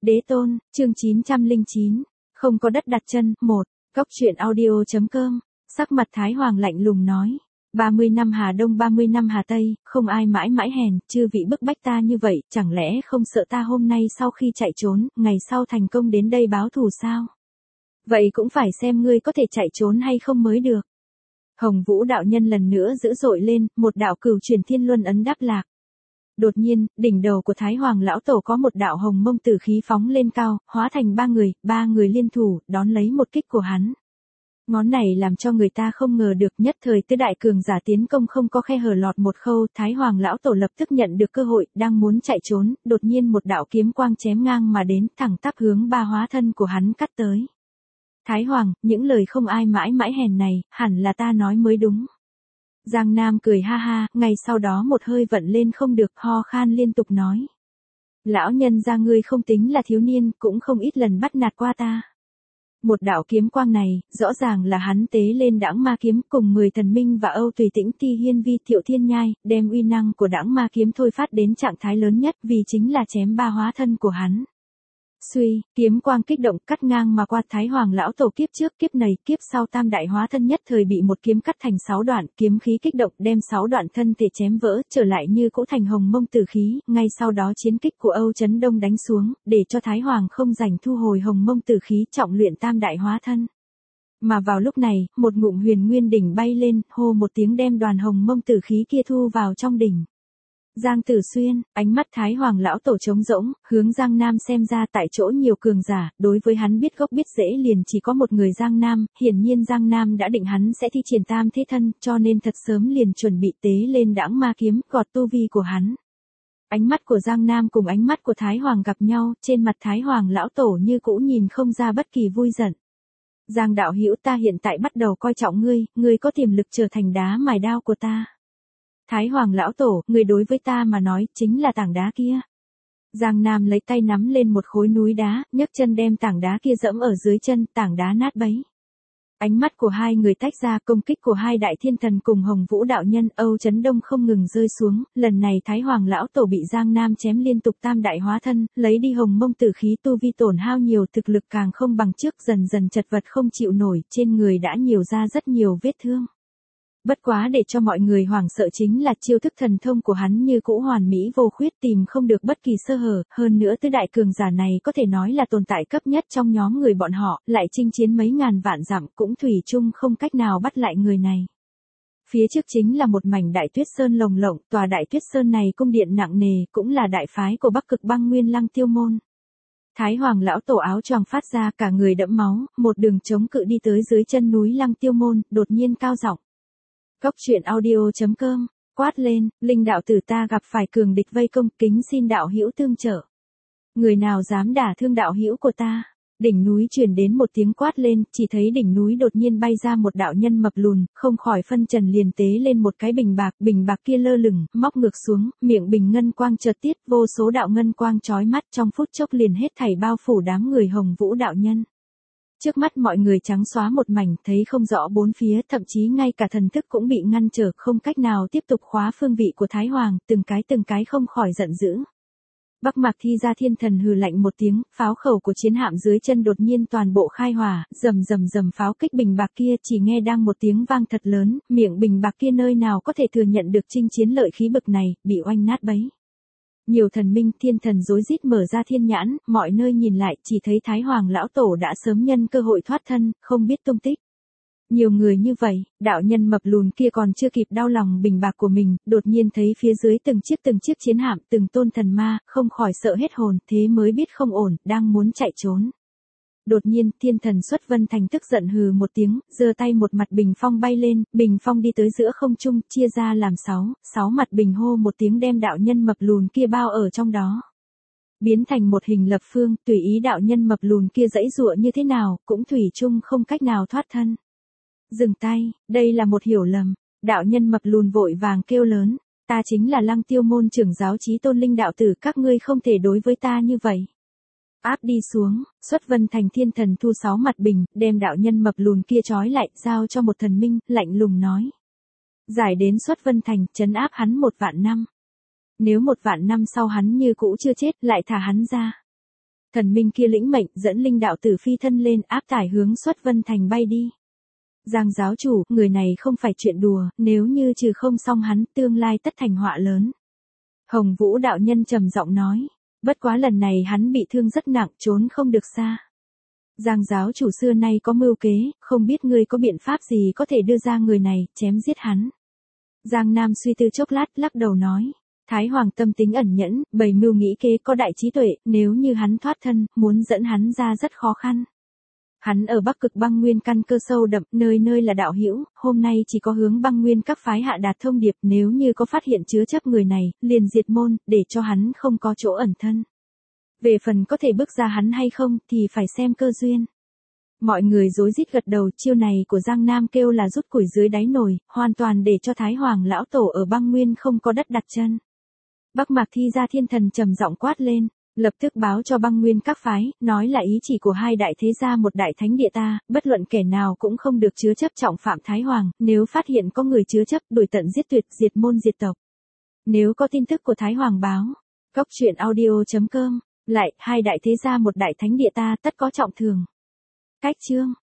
Đế tôn, chương 909, không có đất đặt chân, 1, Cốc truyện audio.com, sắc mặt Thái Hoàng lạnh lùng nói. 30 năm Hà Đông 30 năm Hà Tây, không ai mãi mãi hèn, chư vị bức bách ta như vậy, chẳng lẽ không sợ ta hôm nay sau khi chạy trốn, ngày sau thành công đến đây báo thù sao? Vậy cũng phải xem ngươi có thể chạy trốn hay không mới được. Hồng Vũ đạo nhân lần nữa dữ dội lên, một đạo cửu truyền thiên luân ấn đáp lạc. Đột nhiên, đỉnh đầu của Thái Hoàng lão tổ có một đạo hồng mông tử khí phóng lên cao, hóa thành ba người liên thủ, đón lấy một kích của hắn. Ngón này làm cho người ta không ngờ được, nhất thời tứ đại cường giả tiến công không có khe hở lọt một khâu, Thái Hoàng lão tổ lập tức nhận được cơ hội, đang muốn chạy trốn, đột nhiên một đạo kiếm quang chém ngang mà đến, thẳng tắp hướng ba hóa thân của hắn cắt tới. Thái Hoàng, những lời không ai mãi mãi hèn này, hẳn là ta nói mới đúng. Giang Nam cười ha ha, ngay sau đó một hơi vận lên không được, ho khan liên tục nói. Lão nhân gia ngươi không tính là thiếu niên, cũng không ít lần bắt nạt qua ta. Một đạo kiếm quang này, rõ ràng là hắn tế lên Đãng Ma kiếm cùng 10 thần minh và Âu Tùy Tĩnh Ti Hiên Vi Thiệu Thiên Nhai, đem uy năng của Đãng Ma kiếm thôi phát đến trạng thái lớn nhất, vì chính là chém ba hóa thân của hắn. Suy, kiếm quang kích động cắt ngang mà qua, Thái Hoàng lão tổ kiếp trước kiếp này kiếp sau tam đại hóa thân nhất thời bị một kiếm cắt thành 6 đoạn, kiếm khí kích động đem 6 đoạn thân thể chém vỡ, trở lại như cũ thành hồng mông tử khí, ngay sau đó chiến kích của Âu Chấn Đông đánh xuống, để cho Thái Hoàng không rảnh thu hồi hồng mông tử khí, trọng luyện tam đại hóa thân. Mà vào lúc này, một ngụm huyền nguyên đỉnh bay lên, hô một tiếng đem đoàn hồng mông tử khí kia thu vào trong đỉnh. Giang Tử Xuyên, ánh mắt Thái Hoàng lão tổ trống rỗng, hướng Giang Nam xem ra, tại chỗ nhiều cường giả, đối với hắn biết gốc biết rễ liền chỉ có một người Giang Nam, hiển nhiên Giang Nam đã định hắn sẽ thi triển tam thế thân, cho nên thật sớm liền chuẩn bị tế lên Đãng Ma kiếm, gọt tu vi của hắn. Ánh mắt của Giang Nam cùng ánh mắt của Thái Hoàng gặp nhau, trên mặt Thái Hoàng lão tổ như cũ nhìn không ra bất kỳ vui giận. Giang đạo hữu, ta hiện tại bắt đầu coi trọng ngươi có tiềm lực trở thành đá mài đao của ta. Thái Hoàng lão tổ, người đối với ta mà nói, chính là tảng đá kia. Giang Nam lấy tay nắm lên một khối núi đá, nhấc chân đem tảng đá kia dẫm ở dưới chân, tảng đá nát bấy. Ánh mắt của hai người tách ra, công kích của hai đại thiên thần cùng Hồng Vũ đạo nhân, Âu Chấn Đông không ngừng rơi xuống, lần này Thái Hoàng lão tổ bị Giang Nam chém liên tục tam đại hóa thân, lấy đi hồng mông tử khí, tu vi tổn hao nhiều, thực lực càng không bằng trước, dần dần chật vật không chịu nổi, trên người đã nhiều ra rất nhiều vết thương. Bất quá để cho mọi người hoảng sợ chính là chiêu thức thần thông của hắn như cũ hoàn mỹ vô khuyết, tìm không được bất kỳ sơ hở, hơn nữa tứ đại cường giả này có thể nói là tồn tại cấp nhất trong nhóm người bọn họ, lại chinh chiến mấy ngàn vạn dặm cũng thủy chung không cách nào bắt lại người này. Phía trước chính là một mảnh Đại Tuyết Sơn lồng lộng, tòa Đại Tuyết Sơn này cung điện nặng nề, cũng là đại phái của Bắc Cực Băng Nguyên Lăng Tiêu môn. Thái Hoàng lão tổ áo choàng phát ra, cả người đẫm máu, một đường chống cự đi tới dưới chân núi Lăng Tiêu môn, đột nhiên cao giọng. Cốc truyện audio.com, quát lên, linh đạo tử ta gặp phải cường địch vây công, kính xin đạo hữu tương trợ. Người nào dám đả thương đạo hữu của ta? Đỉnh núi truyền đến một tiếng quát lên, chỉ thấy đỉnh núi đột nhiên bay ra một đạo nhân mập lùn, không khỏi phân trần liền tế lên một cái bình bạc kia lơ lửng, móc ngược xuống, miệng bình ngân quang chợt tiết, vô số đạo ngân quang chói mắt, trong phút chốc liền hết thảy bao phủ đám người Hồng Vũ đạo nhân. Trước mắt mọi người trắng xóa một mảnh, thấy không rõ bốn phía, thậm chí ngay cả thần thức cũng bị ngăn trở, không cách nào tiếp tục khóa phương vị của Thái Hoàng, từng cái không khỏi giận dữ. Bắc Mạc Thi Gia thiên thần hừ lạnh một tiếng, pháo khẩu của chiến hạm dưới chân đột nhiên toàn bộ khai hỏa, rầm pháo kích bình bạc kia, chỉ nghe đang một tiếng vang thật lớn, miệng bình bạc kia nơi nào có thể thừa nhận được chinh chiến lợi khí bực này, bị oanh nát bấy. Nhiều thần minh thiên thần rối rít mở ra thiên nhãn, mọi nơi nhìn lại, chỉ thấy Thái Hoàng lão tổ đã sớm nhân cơ hội thoát thân, không biết tung tích. Nhiều người như vậy, đạo nhân mập lùn kia còn chưa kịp đau lòng bình bạc của mình, đột nhiên thấy phía dưới từng chiếc chiến hạm, từng tôn thần ma, không khỏi sợ hết hồn, thế mới biết không ổn, đang muốn chạy trốn. Đột nhiên, thiên thần Xuất Vân Thành tức giận hừ một tiếng, giơ tay một mặt bình phong bay lên, bình phong đi tới giữa không trung, chia ra làm 6 mặt bình, hô một tiếng đem đạo nhân mập lùn kia bao ở trong đó. Biến thành một hình lập phương, tùy ý đạo nhân mập lùn kia giãy giụa như thế nào, cũng thủy chung không cách nào thoát thân. Dừng tay, đây là một hiểu lầm. Đạo nhân mập lùn vội vàng kêu lớn, ta chính là Lăng Tiêu môn trưởng giáo Chí Tôn linh đạo tử, các ngươi không thể đối với ta như vậy. Áp đi xuống, Xuất Vân Thành thiên thần thu 6 mặt bình, đem đạo nhân mập lùn kia trói lại, giao cho một thần minh, lạnh lùng nói. Giải đến Xuất Vân Thành, trấn áp hắn 1 vạn năm. Nếu 1 vạn năm sau hắn như cũ chưa chết, lại thả hắn ra. Thần minh kia lĩnh mệnh dẫn linh đạo tử phi thân lên áp tải hướng Xuất Vân Thành bay đi. Giang giáo chủ, người này không phải chuyện đùa, nếu như trừ không xong hắn, tương lai tất thành họa lớn. Hồng Vũ đạo nhân trầm giọng nói, bất quá lần này hắn bị thương rất nặng, trốn không được xa. Giang giáo chủ xưa nay có mưu kế, không biết ngươi có biện pháp gì có thể đưa ra người này, chém giết hắn. Giang Nam suy tư chốc lát, lắc đầu nói, Thái Hoàng tâm tính ẩn nhẫn, bày mưu nghĩ kế có đại trí tuệ, nếu như hắn thoát thân, muốn dẫn hắn ra rất khó khăn. Hắn ở Bắc Cực Băng Nguyên căn cơ sâu đậm, nơi nơi là đạo hữu, hôm nay chỉ có hướng Băng Nguyên các phái hạ đạt thông điệp, nếu như có phát hiện chứa chấp người này, liền diệt môn, để cho hắn không có chỗ ẩn thân. Về phần có thể bước ra hắn hay không, thì phải xem cơ duyên. Mọi người rối rít gật đầu, chiêu này của Giang Nam kêu là rút củi dưới đáy nồi, hoàn toàn để cho Thái Hoàng lão tổ ở Băng Nguyên không có đất đặt chân. Bắc Mạc Thi Gia Thiên Thần trầm giọng quát lên, lập tức báo cho Băng Nguyên các phái, nói là ý chỉ của hai đại thế gia một đại thánh địa ta, bất luận kẻ nào cũng không được chứa chấp trọng phạm Thái Hoàng, nếu phát hiện có người chứa chấp, đuổi tận giết tuyệt, diệt môn diệt tộc. Nếu có tin tức của Thái Hoàng báo, goctruyện audio.com, lại, hai đại thế gia một đại thánh địa ta tất có trọng thường. Cách chương